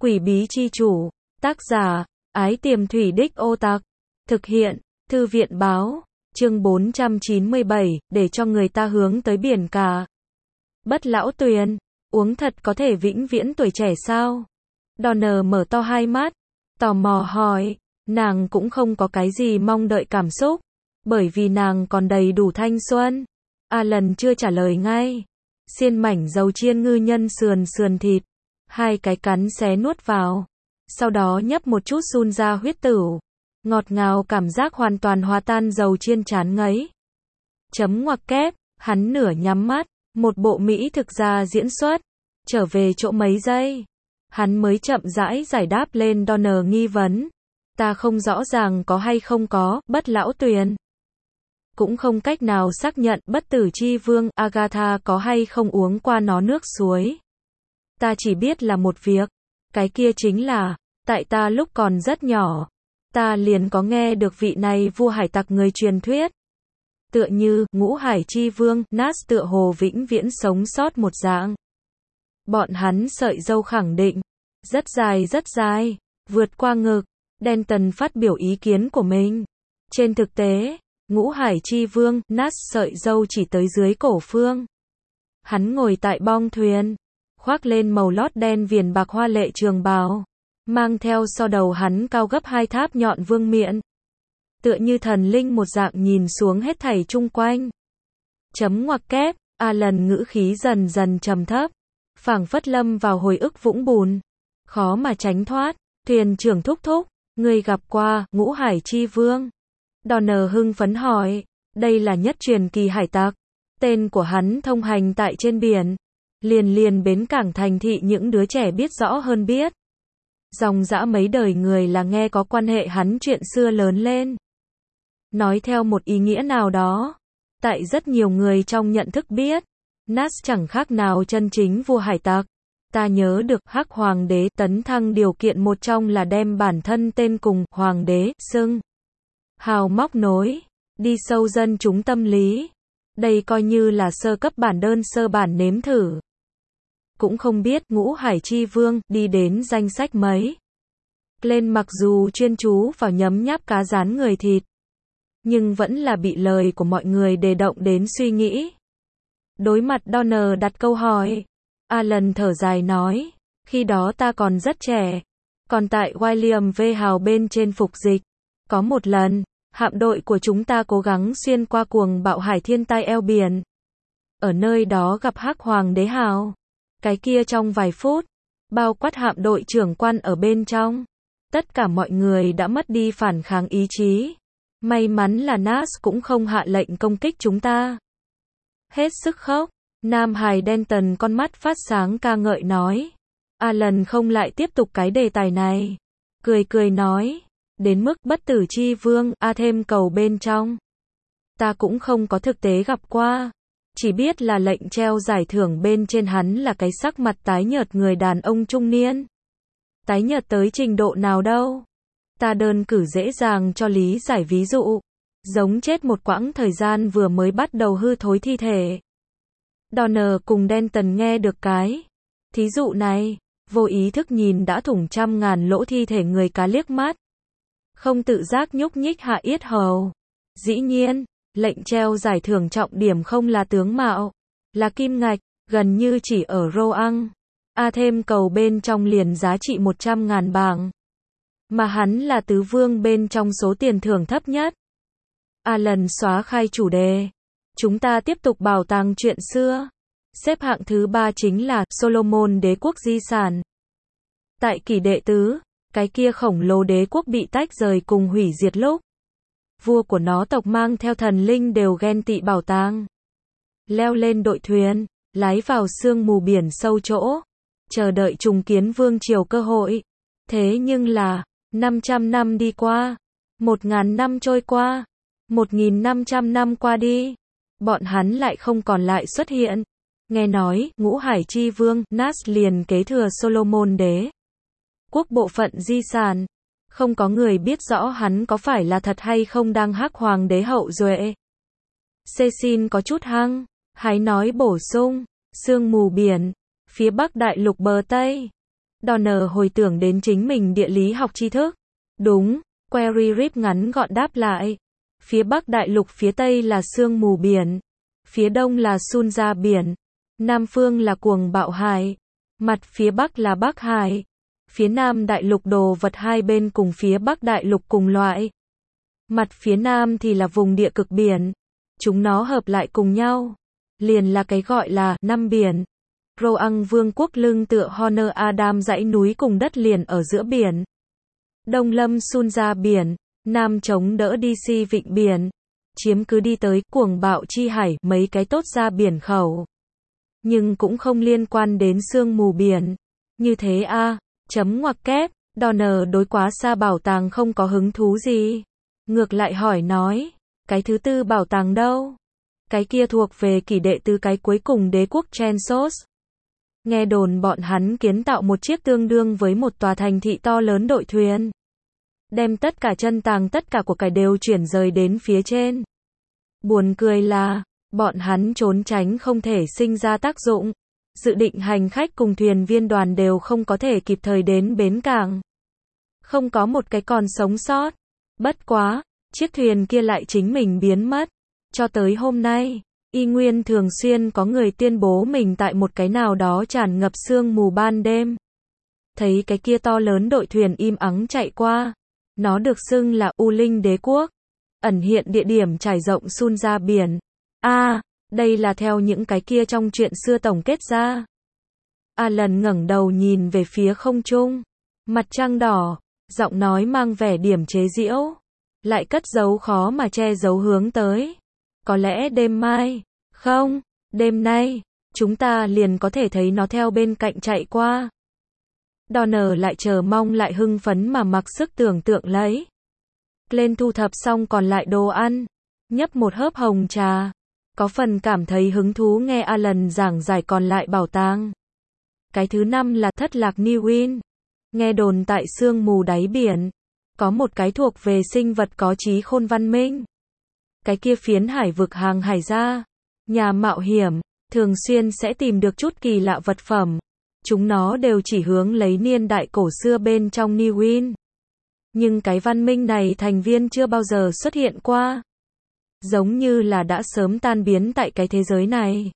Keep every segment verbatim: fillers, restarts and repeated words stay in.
Quỷ bí chi chủ, tác giả, Ái Tiềm Thủy Đích Ô Tặc, thực hiện, Thư viện báo, chương bốn trăm chín mươi bảy, để cho người ta hướng tới biển cả. Bất lão tuyền, uống thật có thể vĩnh viễn tuổi trẻ sao? Donner mở to hai mắt, tò mò hỏi, nàng cũng không có cái gì mong đợi cảm xúc, bởi vì nàng còn đầy đủ thanh xuân. Alan chưa trả lời ngay. Xiên mảnh dầu chiên ngư nhân sườn sườn thịt, hai cái cắn xé nuốt vào, sau đó nhấp một chút sun ra huyết tửu, ngọt ngào cảm giác hoàn toàn hòa tan dầu chiên chán ngấy. Chấm ngoặc kép, hắn nửa nhắm mắt, một bộ mỹ thực ra diễn xuất, trở về chỗ mấy giây, hắn mới chậm rãi giải đáp lên Donner nghi vấn. Ta không rõ ràng có hay không có, bất lão tuyền. Cũng không cách nào xác nhận bất tử chi vương Agatha có hay không uống qua nó nước suối. Ta chỉ biết là một việc, cái kia chính là, tại ta lúc còn rất nhỏ, ta liền có nghe được vị này vua hải tặc người truyền thuyết. Tựa như, ngũ hải chi vương, Nas tựa hồ vĩnh viễn sống sót một dạng. Bọn hắn sợi râu khẳng định, rất dài rất dài, vượt qua ngực. Denton phát biểu ý kiến của mình. Trên thực tế, ngũ hải chi vương, Nas sợi râu chỉ tới dưới cổ phương. Hắn ngồi tại bong thuyền, khoác lên màu lót đen viền bạc hoa lệ trường bào, mang theo so đầu hắn cao gấp hai tháp nhọn vương miện. Tựa như thần linh một dạng nhìn xuống hết thảy chung quanh. Chấm ngoặc kép, Alan ngữ khí dần dần trầm thấp, phảng phất lâm vào hồi ức vũng bùn, khó mà tránh thoát. Thuyền trưởng thúc thúc, người gặp qua ngũ hải chi vương. Donner hưng phấn hỏi, đây là nhất truyền kỳ hải tặc, tên của hắn thông hành tại trên biển, liền liền bến cảng thành thị những đứa trẻ biết rõ hơn biết. Dòng dã mấy đời người là nghe có quan hệ hắn chuyện xưa lớn lên. Nói theo một ý nghĩa nào đó, tại rất nhiều người trong nhận thức biết, Nas chẳng khác nào chân chính vua hải tặc. Ta nhớ được Hắc Hoàng đế tấn thăng điều kiện một trong là đem bản thân tên cùng Hoàng đế xưng hào móc nối, đi sâu dân chúng tâm lý. Đây coi như là sơ cấp bản đơn sơ bản nếm thử. Cũng không biết ngũ hải chi vương đi đến danh sách mấy. Lên mặc dù chuyên chú vào nhấm nháp cá rán người thịt, nhưng vẫn là bị lời của mọi người đề động đến suy nghĩ. Đối mặt Donner đặt câu hỏi, Alan thở dài nói, khi đó ta còn rất trẻ, còn tại William V. Hào bên trên phục dịch. Có một lần, hạm đội của chúng ta cố gắng xuyên qua cuồng bạo hải thiên tai eo biển. Ở nơi đó gặp Hắc Hoàng đế Hào. Cái kia trong vài phút, bao quát hạm đội trưởng quan ở bên trong, tất cả mọi người đã mất đi phản kháng ý chí. May mắn là Nas cũng không hạ lệnh công kích chúng ta. Hết sức khóc. Nam hài Denton con mắt phát sáng ca ngợi nói. Alan không lại tiếp tục cái đề tài này. Cười cười nói. Đến mức bất tử chi vương, a thêm cầu bên trong. Ta cũng không có thực tế gặp qua. Chỉ biết là lệnh treo giải thưởng bên trên hắn là cái sắc mặt tái nhợt người đàn ông trung niên. Tái nhợt tới trình độ nào đâu. Ta đơn cử dễ dàng cho lý giải ví dụ. Giống chết một quãng thời gian vừa mới bắt đầu hư thối thi thể. Donner cùng Denton nghe được cái thí dụ này, vô ý thức nhìn đã thủng trăm ngàn lỗ thi thể người cá liếc mắt. Không tự giác nhúc nhích hạ yết hầu. Dĩ nhiên, lệnh treo giải thưởng trọng điểm không là tướng mạo, là kim ngạch, gần như chỉ ở Roang. A thêm cầu bên trong liền giá trị một trăm ngàn bảng. Mà hắn là tứ vương bên trong số tiền thưởng thấp nhất. Alan xóa khai chủ đề. Chúng ta tiếp tục bảo tàng chuyện xưa. Xếp hạng thứ ba chính là Solomon đế quốc di sản. Tại kỷ đệ tứ, cái kia khổng lồ đế quốc bị tách rời cùng hủy diệt lúc. Vua của nó tộc mang theo thần linh đều ghen tị bảo tàng. Leo lên đội thuyền, lái vào sương mù biển sâu chỗ. Chờ đợi trùng kiến vương triều cơ hội. Thế nhưng là, năm trăm năm đi qua. Một ngàn năm trôi qua. Một nghìn năm trăm năm qua đi. Bọn hắn lại không còn lại xuất hiện. Nghe nói, ngũ hải chi vương, Nas liền kế thừa Solomon đế quốc bộ phận di sản. Không có người biết rõ hắn có phải là thật hay không đang Hắc Hoàng đế hậu duệ. Cecil có chút hăng, hãy nói bổ sung, sương mù biển, phía bắc đại lục bờ Tây. Donner hồi tưởng đến chính mình địa lý học tri thức. Đúng, Query Rip ngắn gọn đáp lại. Phía bắc đại lục, phía tây là sương mù biển. Phía đông là Sunja biển. Nam phương là cuồng bạo hải. Mặt phía bắc là Bắc Hải. Phía nam đại lục đồ vật hai bên cùng phía bắc đại lục cùng loại. Mặt phía nam thì là vùng địa cực biển. Chúng nó hợp lại cùng nhau. Liền là cái gọi là năm biển. Roang vương quốc lưng tựa Honor Adam dãy núi cùng đất liền ở giữa biển. Đông lâm Sunja biển. Nam chống đỡ đê xê vịnh biển. Chiếm cứ đi tới cuồng bạo chi hải mấy cái tốt ra biển khẩu. Nhưng cũng không liên quan đến sương mù biển. Như thế a à, chấm ngoặc kép, Donner đối quá xa bảo tàng không có hứng thú gì. Ngược lại hỏi nói, cái thứ tư bảo tàng đâu? Cái kia thuộc về kỷ đệ tứ cái cuối cùng đế quốc Trensos. Nghe đồn bọn hắn kiến tạo một chiếc tương đương với một tòa thành thị to lớn đội thuyền. Đem tất cả chân tàng tất cả của cải đều chuyển rời đến phía trên. Buồn cười là, bọn hắn trốn tránh không thể sinh ra tác dụng. Dự định hành khách cùng thuyền viên đoàn đều không có thể kịp thời đến bến cảng. Không có một cái còn sống sót. Bất quá, chiếc thuyền kia lại chính mình biến mất. Cho tới hôm nay, y nguyên thường xuyên có người tuyên bố mình tại một cái nào đó tràn ngập sương mù ban đêm. Thấy cái kia to lớn đội thuyền im ắng chạy qua. Nó được xưng là U Linh Đế Quốc. Ẩn hiện địa điểm trải rộng Sunja biển. A, à, đây là theo những cái kia trong chuyện xưa tổng kết ra. Alan ngẩng đầu nhìn về phía không trung. Mặt trăng đỏ, giọng nói mang vẻ điểm chế giễu. Lại cất giấu khó mà che giấu hướng tới. Có lẽ đêm mai, không, đêm nay, chúng ta liền có thể thấy nó theo bên cạnh chạy qua. Donner lại chờ mong lại hưng phấn mà mặc sức tưởng tượng lấy. Lên thu thập xong còn lại đồ ăn. Nhấp một hớp hồng trà. Có phần cảm thấy hứng thú nghe Alan giảng giải còn lại bảo tàng. Cái thứ năm là thất lạc New Win. Nghe đồn tại sương mù đáy biển. Có một cái thuộc về sinh vật có trí khôn văn minh. Cái kia phiến hải vực hàng hải gia. Nhà mạo hiểm, thường xuyên sẽ tìm được chút kỳ lạ vật phẩm. Chúng nó đều chỉ hướng lấy niên đại cổ xưa bên trong New Win. Nhưng cái văn minh này thành viên chưa bao giờ xuất hiện qua. Giống như là đã sớm tan biến tại cái thế giới này.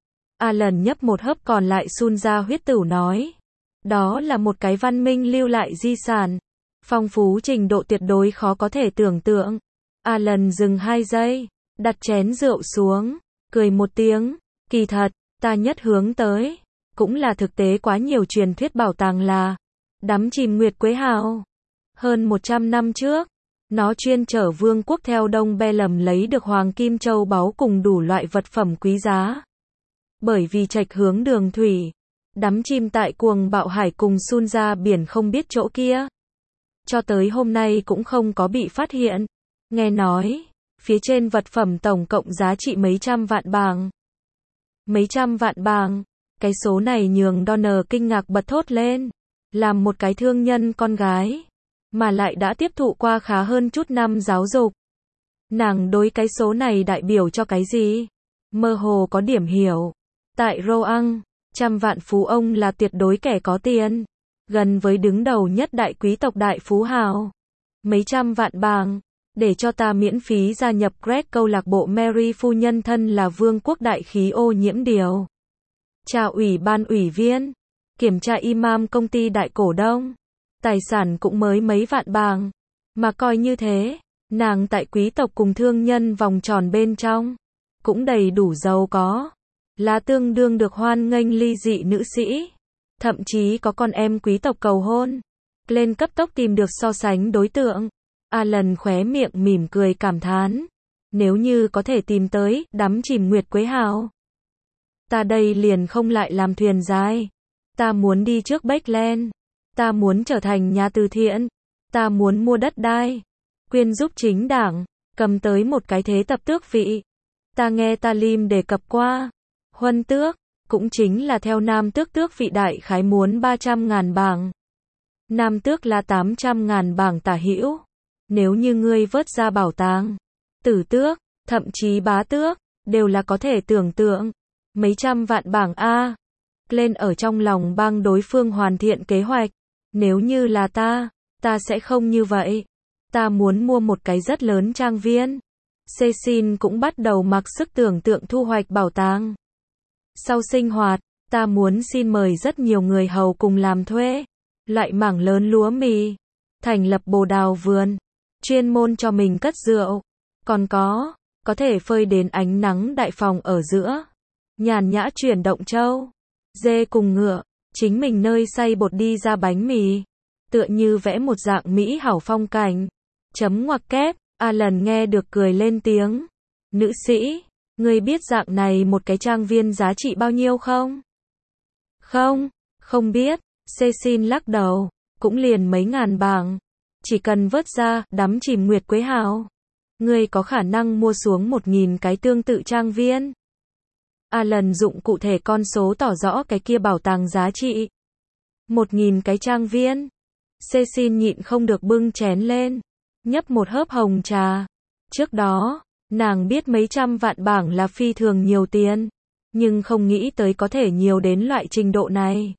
Alan nhấp một hớp còn lại Sunja huyết tửu nói. Đó là một cái văn minh lưu lại di sản. Phong phú trình độ tuyệt đối khó có thể tưởng tượng. Alan dừng hai giây. Đặt chén rượu xuống. Cười một tiếng. Kỳ thật, ta nhất hướng tới. Cũng là thực tế quá nhiều truyền thuyết bảo tàng là. Đắm chìm Nguyệt Quế Hào. Hơn một trăm năm trước. Nó chuyên chở vương quốc theo Đông Be lầm lấy được hoàng kim châu báu cùng đủ loại vật phẩm quý giá. Bởi vì trạch hướng đường thủy. Đắm chìm tại cuồng bạo hải cùng Sunja biển không biết chỗ kia. Cho tới hôm nay cũng không có bị phát hiện. Nghe nói, phía trên vật phẩm tổng cộng giá trị mấy trăm vạn bảng. Mấy trăm vạn bảng. Cái số này nhường Donner kinh ngạc bật thốt lên. Làm một cái thương nhân con gái. Mà lại đã tiếp thụ qua khá hơn chút năm giáo dục. Nàng đối cái số này đại biểu cho cái gì? Mơ hồ có điểm hiểu. Tại Roang, trăm vạn phú ông là tuyệt đối kẻ có tiền. Gần với đứng đầu nhất đại quý tộc đại phú hào. Mấy trăm vạn bảng. Để cho ta miễn phí gia nhập Greg câu lạc bộ Mary phu nhân thân là vương quốc đại khí ô nhiễm điều. Chào ủy ban ủy viên. Kiểm tra imam công ty đại cổ đông. Tài sản cũng mới mấy vạn bảng. Mà coi như thế, nàng tại quý tộc cùng thương nhân vòng tròn bên trong. Cũng đầy đủ giàu có. Là tương đương được hoan nghênh ly dị nữ sĩ. Thậm chí có con em quý tộc cầu hôn. Lên cấp tốc tìm được so sánh đối tượng. Alan khóe miệng mỉm cười cảm thán. Nếu như có thể tìm tới, đắm chìm Nguyệt Quế Hào. Ta đây liền không lại làm thuyền dài. Ta muốn đi trước Backland. Ta muốn trở thành nhà từ thiện. Ta muốn mua đất đai. Quyên giúp chính đảng. Cầm tới một cái thế tập tước vị. Ta nghe Talim đề cập qua. Huân tước. Cũng chính là theo nam tước tước vị đại khái muốn ba trăm ngàn bảng. Nam tước là tám trăm ngàn bảng tả hữu. Nếu như ngươi vớt ra bảo tàng. Tử tước. Thậm chí bá tước. Đều là có thể tưởng tượng. Mấy trăm vạn bảng A. Glenn ở trong lòng bang đối phương hoàn thiện kế hoạch. Nếu như là ta, ta sẽ không như vậy. Ta muốn mua một cái rất lớn trang viên. Cecil cũng bắt đầu mặc sức tưởng tượng thu hoạch bảo tàng. Sau sinh hoạt, ta muốn xin mời rất nhiều người hầu cùng làm thuê. Loại mảng lớn lúa mì. Thành lập bồ đào vườn. Chuyên môn cho mình cất rượu. Còn có, có thể phơi đến ánh nắng đại phòng ở giữa. Nhàn nhã chuyển động trâu, dê cùng ngựa. Chính mình nơi xay bột đi ra bánh mì. Tựa như vẽ một dạng mỹ hảo phong cảnh. Chấm ngoặc kép, Alan nghe được cười lên tiếng. Nữ sĩ, ngươi biết dạng này một cái trang viên giá trị bao nhiêu không? Không, không biết. Cecil lắc đầu, cũng liền mấy ngàn bảng. Chỉ cần vớt ra, đắm chìm Nguyệt Quế Hào. Ngươi có khả năng mua xuống một nghìn cái tương tự trang viên. Alan dụng cụ thể con số tỏ rõ cái kia bảo tàng giá trị. Một nghìn cái trang viên. Cecil nhịn không được bưng chén lên. Nhấp một hớp hồng trà. Trước đó, nàng biết mấy trăm vạn bảng là phi thường nhiều tiền. Nhưng không nghĩ tới có thể nhiều đến loại trình độ này.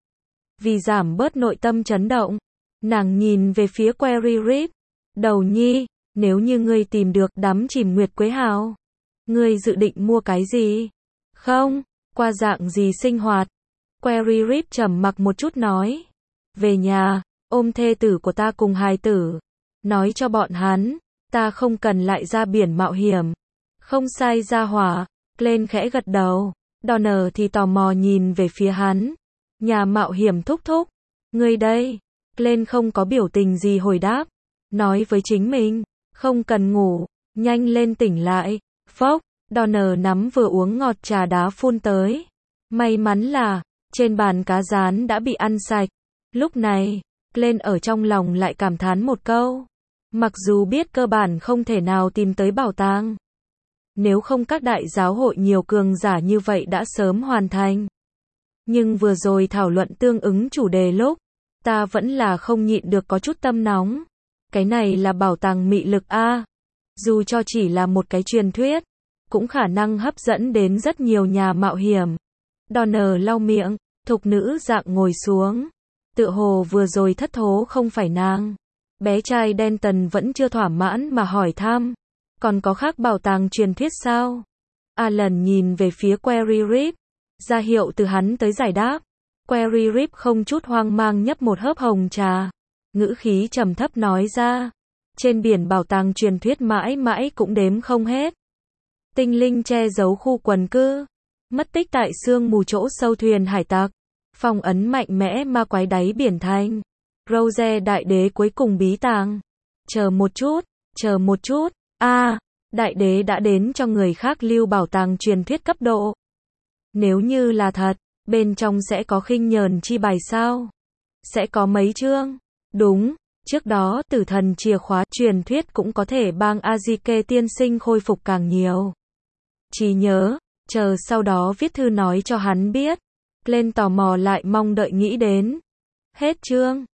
Vì giảm bớt nội tâm chấn động, nàng nhìn về phía Query Rip. Đầu nhi, nếu như ngươi tìm được đắm chìm Nguyệt Quế Hào, ngươi dự định mua cái gì? Không, qua dạng gì sinh hoạt? Query Rip trầm mặc một chút nói. Về nhà, ôm thê tử của ta cùng hài tử. Nói cho bọn hắn, ta không cần lại ra biển mạo hiểm. Không sai ra hỏa. Glenn khẽ gật đầu. Donner thì tò mò nhìn về phía hắn. Nhà mạo hiểm thúc thúc. Ngươi đây. Glenn không có biểu tình gì hồi đáp. Nói với chính mình. Không cần ngủ. Nhanh lên tỉnh lại. Phốc. Donner nắm vừa uống ngọt trà đá phun tới. May mắn là, trên bàn cá rán đã bị ăn sạch. Lúc này, Glenn ở trong lòng lại cảm thán một câu. Mặc dù biết cơ bản không thể nào tìm tới bảo tàng. Nếu không các đại giáo hội nhiều cường giả như vậy đã sớm hoàn thành. Nhưng vừa rồi thảo luận tương ứng chủ đề lúc, ta vẫn là không nhịn được có chút tâm nóng. Cái này là bảo tàng mị lực a. Dù cho chỉ là một cái truyền thuyết, cũng khả năng hấp dẫn đến rất nhiều nhà mạo hiểm. Donner lau miệng, thục nữ dạng ngồi xuống. Tựa hồ vừa rồi thất thố không phải nàng. Bé trai Denton vẫn chưa thỏa mãn mà hỏi thăm. Còn có khác bảo tàng truyền thuyết sao? Alan nhìn về phía Query Rip. Ra hiệu từ hắn tới giải đáp. Query Rip không chút hoang mang nhấp một hớp hồng trà. Ngữ khí trầm thấp nói ra. Trên biển bảo tàng truyền thuyết mãi mãi cũng đếm không hết. Tinh linh che giấu khu quần cư. Mất tích tại sương mù chỗ sâu thuyền hải tặc. Phong ấn mạnh mẽ ma quái đáy biển thành. Rose đại đế cuối cùng bí tàng. Chờ một chút, chờ một chút. A, à, đại đế đã đến cho người khác lưu bảo tàng truyền thuyết cấp độ. Nếu như là thật, bên trong sẽ có khinh nhờn chi bài sao? Sẽ có mấy chương? Đúng, trước đó tử thần chìa khóa truyền thuyết cũng có thể bang Azike tiên sinh khôi phục càng nhiều. Chỉ nhớ, chờ sau đó viết thư nói cho hắn biết. Glenn tò mò lại mong đợi nghĩ đến. Hết chương.